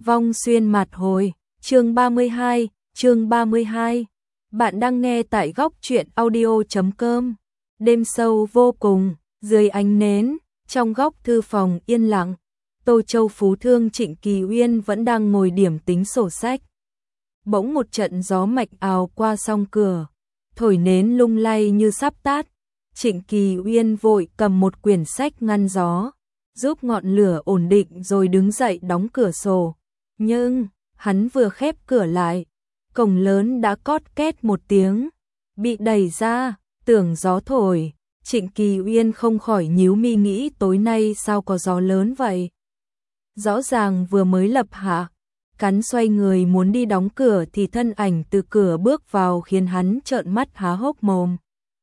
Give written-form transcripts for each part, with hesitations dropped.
Vong xuyên mặt hồi, chương 32. Bạn đang nghe tại góc truyện audio.com. Đêm sâu vô cùng, dưới ánh nến, trong góc thư phòng yên lặng, Tô Châu Phú Thương Trịnh Kỳ Uyên vẫn đang ngồi điểm tính sổ sách. Bỗng một trận gió mạnh ào qua song cửa, thổi nến lung lay như sắp tắt. Trịnh Kỳ Uyên vội cầm một quyển sách ngăn gió, giúp ngọn lửa ổn định rồi đứng dậy đóng cửa sổ. Nhưng, hắn vừa khép cửa lại, cổng lớn đã cót két một tiếng, bị đẩy ra, tưởng gió thổi. Trịnh Kỳ Uyên không khỏi nhíu mi nghĩ tối nay sao có gió lớn vậy. Rõ ràng vừa mới lập hạ, cắn xoay người muốn đi đóng cửa thì thân ảnh từ cửa bước vào khiến hắn trợn mắt há hốc mồm.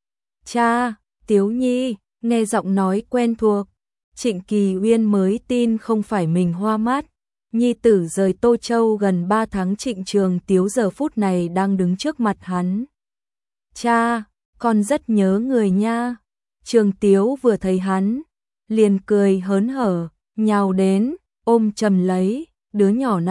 Cha, Tiếu Nhi, nghe giọng nói quen thuộc, Trịnh Kỳ Uyên mới tin không phải mình hoa mắt. Nhi tử rời Tô Châu gần 3 tháng Trịnh Trường Tiếu giờ phút này đang đứng trước mặt hắn. Cha, con rất nhớ người nha. Trường Tiếu vừa thấy hắn, liền cười hớn hở, nhào đến, ôm chầm lấy, đứa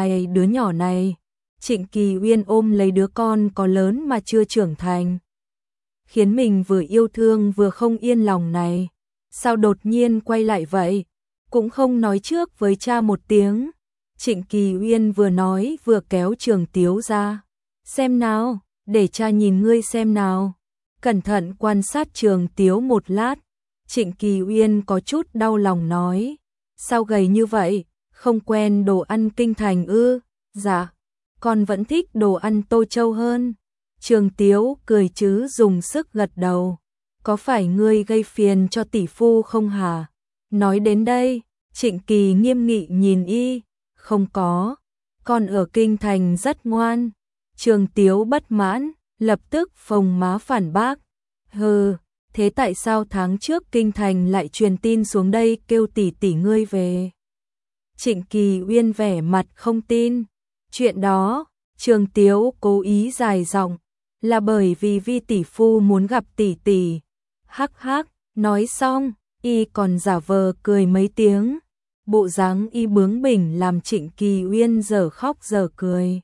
nhỏ này. Trịnh Kỳ Uyên ôm lấy đứa con có lớn mà chưa trưởng thành, khiến mình vừa yêu thương vừa không yên lòng này. Sao đột nhiên quay lại vậy, cũng không nói trước với cha một tiếng. Trịnh Kỳ Uyên vừa nói vừa kéo Trường Tiếu ra. Xem nào, để cha nhìn ngươi xem nào. Cẩn thận quan sát Trường Tiếu một lát, Trịnh Kỳ Uyên có chút đau lòng nói. Sao gầy như vậy, không quen đồ ăn kinh thành ư? Dạ, con vẫn thích đồ ăn Tô Châu hơn. Trường Tiếu cười chứ dùng sức gật đầu. Có phải ngươi gây phiền cho tỷ phu không hả? Nói đến đây, Trịnh Kỳ nghiêm nghị nhìn y. Không có, con ở kinh thành rất ngoan. Trường Tiếu bất mãn, lập tức phồng má phản bác. Hừ, thế tại sao tháng trước kinh thành lại truyền tin xuống đây kêu tỷ tỷ ngươi về? Trịnh Kỳ Uyên vẻ mặt không tin. Chuyện đó, Trường Tiếu cố ý dài giọng, là bởi vì Vi tỷ phu muốn gặp tỷ tỷ. Hắc hắc, nói xong, y còn giả vờ cười mấy tiếng. Bộ dáng y bướng bỉnh làm Trịnh Kỳ Uyên giờ khóc giờ cười.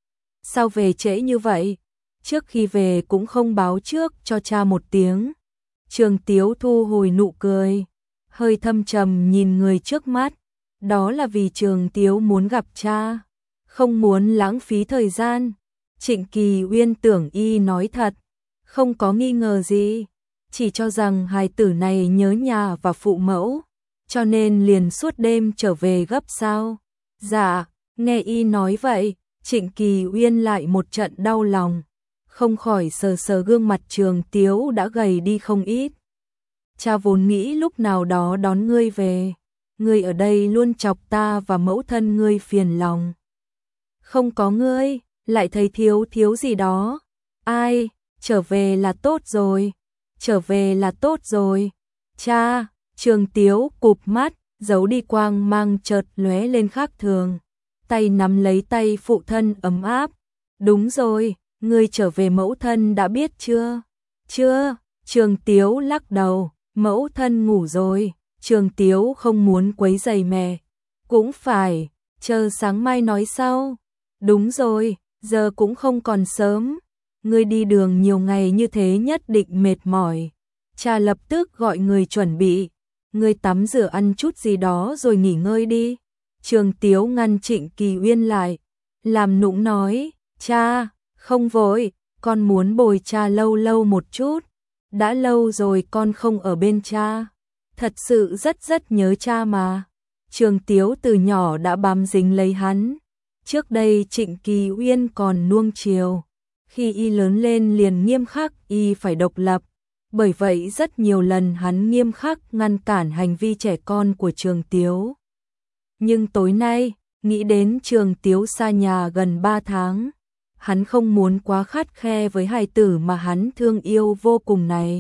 Sao về trễ như vậy? Trước khi về cũng không báo trước cho cha một tiếng. Trường Tiếu thu hồi nụ cười, hơi thâm trầm nhìn người trước mắt. Đó là vì Trường Tiếu muốn gặp cha, không muốn lãng phí thời gian. Trịnh Kỳ Uyên tưởng y nói thật, không có nghi ngờ gì, chỉ cho rằng hài tử này nhớ nhà và phụ mẫu, cho nên liền suốt đêm trở về gấp sao. Dạ, nghe y nói vậy, Trịnh Kỳ Uyên lại một trận đau lòng, không khỏi sờ sờ gương mặt Trường Tiếu đã gầy đi không ít. Cha vốn nghĩ lúc nào đó đón ngươi về, ngươi ở đây luôn chọc ta và mẫu thân ngươi phiền lòng. Không có ngươi, lại thấy thiếu gì đó. Ai, trở về là tốt rồi, trở về là tốt rồi. Cha, Trường Tiếu cụp mắt, giấu đi quang mang chợt lóe lên khác thường. Tay nắm lấy tay phụ thân ấm áp. Đúng rồi, ngươi trở về mẫu thân đã biết chưa? Chưa, Trường Tiếu lắc đầu, mẫu thân ngủ rồi. Trường Tiếu không muốn quấy rầy mẹ. Cũng phải, chờ sáng mai nói sau. Đúng rồi, giờ cũng không còn sớm. Ngươi đi đường nhiều ngày như thế nhất định mệt mỏi. Cha lập tức gọi người chuẩn bị. Ngươi tắm rửa ăn chút gì đó rồi nghỉ ngơi đi. Trường Tiếu ngăn Trịnh Kỳ Uyên lại, làm nũng nói. Cha, không vội, con muốn bồi cha lâu lâu một chút. Đã lâu rồi con không ở bên cha. Thật sự rất nhớ cha mà. Trường Tiếu từ nhỏ đã bám dính lấy hắn. Trước đây Trịnh Kỳ Uyên còn nuông chiều. Khi y lớn lên liền nghiêm khắc y phải độc lập. Bởi vậy rất nhiều lần hắn nghiêm khắc ngăn cản hành vi trẻ con của Trường Tiếu. Nhưng tối nay, nghĩ đến Trường Tiếu xa nhà gần 3 tháng, hắn không muốn quá khắt khe với hài tử mà hắn thương yêu vô cùng này.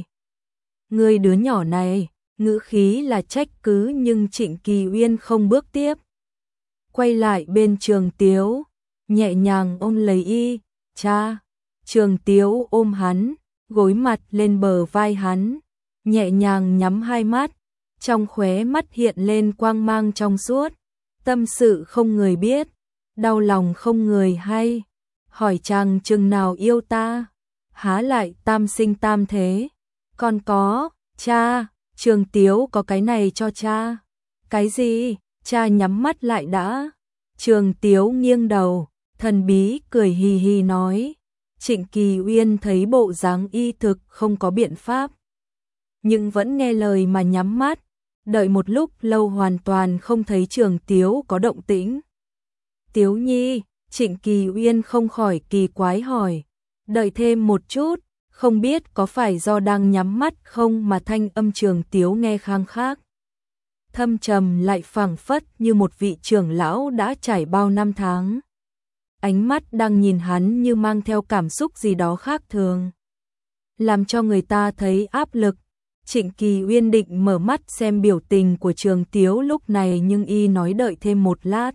Ngươi đứa nhỏ này, ngữ khí là trách cứ nhưng Trịnh Kỳ Uyên không bước tiếp. Quay lại bên Trường Tiếu, nhẹ nhàng ôm lấy y. Cha, Trường Tiếu ôm hắn, gối mặt lên bờ vai hắn, nhẹ nhàng nhắm hai mắt, trong khóe mắt hiện lên quang mang trong suốt. Tâm sự không người biết, đau lòng không người hay, hỏi chàng chừng nào yêu ta, há lại tam sinh tam thế, con có, cha, Trường Tiếu có cái này cho cha. Cái gì? Cha nhắm mắt lại đã. Trường Tiếu nghiêng đầu, thần bí cười hì hì nói. Trịnh Kỳ Uyên thấy bộ dáng y thực không có biện pháp, nhưng vẫn nghe lời mà nhắm mắt, đợi một lúc lâu hoàn toàn không thấy Trường Tiếu có động tĩnh. Tiếu Nhi, Trịnh Kỳ Uyên không khỏi kỳ quái hỏi, đợi thêm một chút, không biết có phải do đang nhắm mắt không mà thanh âm Trường Tiếu nghe khang khác. Thâm trầm lại phảng phất như một vị trưởng lão đã trải bao năm tháng. Ánh mắt đang nhìn hắn như mang theo cảm xúc gì đó khác thường, làm cho người ta thấy áp lực. Trịnh Kỳ Uyên định mở mắt xem biểu tình của Trường Tiếu lúc này nhưng y nói đợi thêm một lát.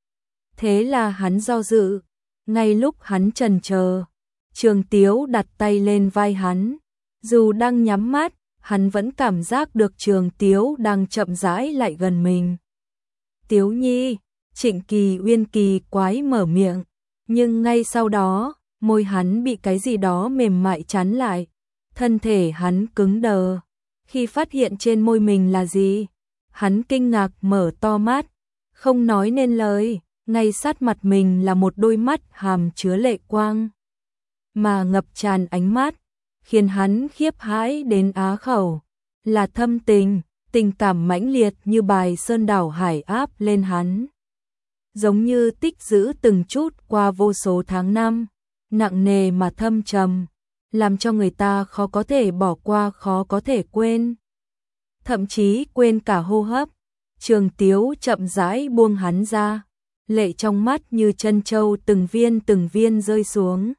Thế là hắn do dự, ngay lúc hắn chần chờ, Trường Tiếu đặt tay lên vai hắn. Dù đang nhắm mắt, hắn vẫn cảm giác được Trường Tiếu đang chậm rãi lại gần mình. Tiếu Nhi, Trịnh Kỳ Uyên kỳ quái mở miệng, nhưng ngay sau đó, môi hắn bị cái gì đó mềm mại chắn lại, thân thể hắn cứng đờ. Khi phát hiện trên môi mình là gì, hắn kinh ngạc mở to mắt, không nói nên lời, ngay sát mặt mình là một đôi mắt hàm chứa lệ quang, mà ngập tràn ánh mắt, khiến hắn khiếp hãi đến á khẩu, là thâm tình, tình cảm mãnh liệt như bài sơn đảo hải áp lên hắn. Giống như tích giữ từng chút qua vô số tháng năm, nặng nề mà thâm trầm, làm cho người ta khó có thể bỏ qua, khó có thể quên. Thậm chí quên cả hô hấp. Trường Tiếu chậm rãi buông hắn ra, lệ trong mắt như chân châu từng viên rơi xuống,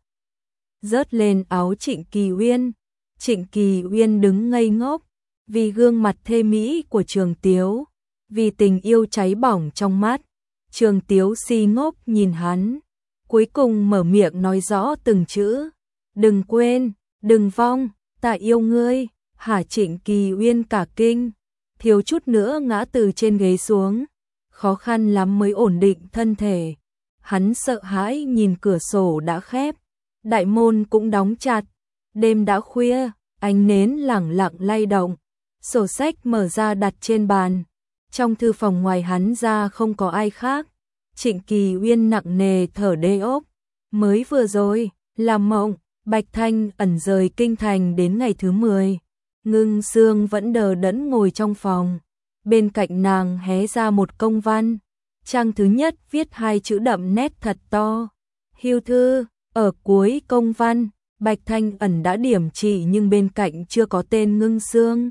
rớt lên áo Trịnh Kỳ Uyên. Trịnh Kỳ Uyên đứng ngây ngốc, vì gương mặt thê mỹ của Trường Tiếu, vì tình yêu cháy bỏng trong mắt. Trường Tiếu si ngốc nhìn hắn, cuối cùng mở miệng nói rõ từng chữ. Đừng quên, đừng vong, ta yêu ngươi. Hả? Trịnh Kỳ Uyên cả kinh, thiếu chút nữa ngã từ trên ghế xuống, khó khăn lắm mới ổn định thân thể. Hắn sợ hãi nhìn cửa sổ đã khép, đại môn cũng đóng chặt, đêm đã khuya, ánh nến lẳng lặng lay động, sổ sách mở ra đặt trên bàn. Trong thư phòng ngoài hắn ra không có ai khác. Trịnh Kỳ Uyên nặng nề thở đê ốc, mới vừa rồi, làm mộng. Bạch Thanh Ẩn rời kinh thành đến ngày thứ 10, Ngưng Sương vẫn đờ đẫn ngồi trong phòng, bên cạnh nàng hé ra một công văn, trang thứ nhất viết 2 chữ đậm nét thật to, hưu thư. Ở cuối công văn, Bạch Thanh Ẩn đã điểm chỉ nhưng bên cạnh chưa có tên Ngưng Sương.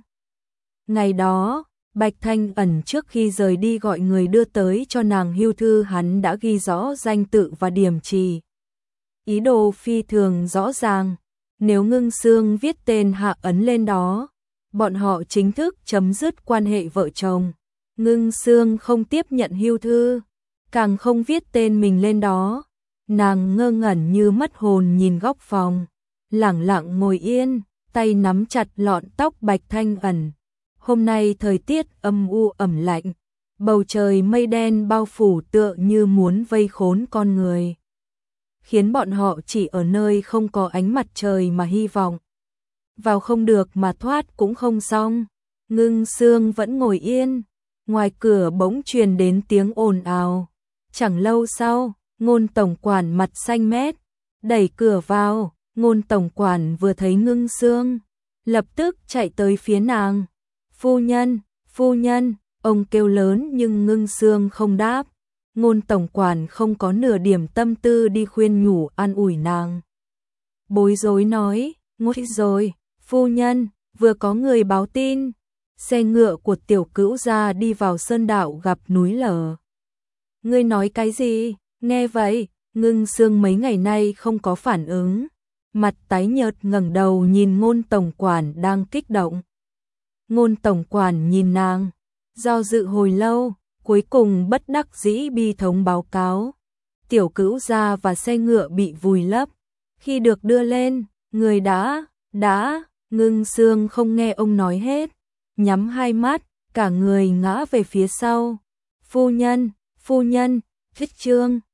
Ngày đó, Bạch Thanh Ẩn trước khi rời đi gọi người đưa tới cho nàng hưu thư, hắn đã ghi rõ danh tự và điểm chỉ. Ý đồ phi thường rõ ràng, nếu Ngưng Sương viết tên hạ ấn lên đó, bọn họ chính thức chấm dứt quan hệ vợ chồng. Ngưng Sương không tiếp nhận hưu thư, càng không viết tên mình lên đó. Nàng ngơ ngẩn như mất hồn nhìn góc phòng, lẳng lặng ngồi yên, tay nắm chặt lọn tóc Bạch Thanh Ẩn. Hôm nay thời tiết âm u ẩm lạnh, bầu trời mây đen bao phủ tựa như muốn vây khốn con người, khiến bọn họ chỉ ở nơi không có ánh mặt trời mà hy vọng. Vào không được mà thoát cũng không xong. Ngưng Sương vẫn ngồi yên, ngoài cửa bỗng truyền đến tiếng ồn ào. Chẳng lâu sau, Ngôn tổng quản mặt xanh mét, đẩy cửa vào. Ngôn tổng quản vừa thấy Ngưng Sương, lập tức chạy tới phía nàng. Phu nhân, ông kêu lớn nhưng Ngưng Sương không đáp. Ngôn tổng quản không có nửa điểm tâm tư đi khuyên nhủ an ủi nàng. Bối rối nói, ngốc rồi, phu nhân, vừa có người báo tin, xe ngựa của Tiểu Cữu gia đi vào sơn đạo gặp núi lở. Ngươi nói cái gì? Nghe vậy, Ngưng Sương mấy ngày nay không có phản ứng, mặt tái nhợt ngẩng đầu nhìn Ngôn tổng quản đang kích động. Ngôn tổng quản nhìn nàng, do dự hồi lâu, cuối cùng bất đắc dĩ bi thống báo cáo. Tiểu Cữu gia và xe ngựa bị vùi lấp. Khi được đưa lên, người đã, Ngưng Sương không nghe ông nói hết, nhắm hai mắt, cả người ngã về phía sau. Phu nhân, hết chương.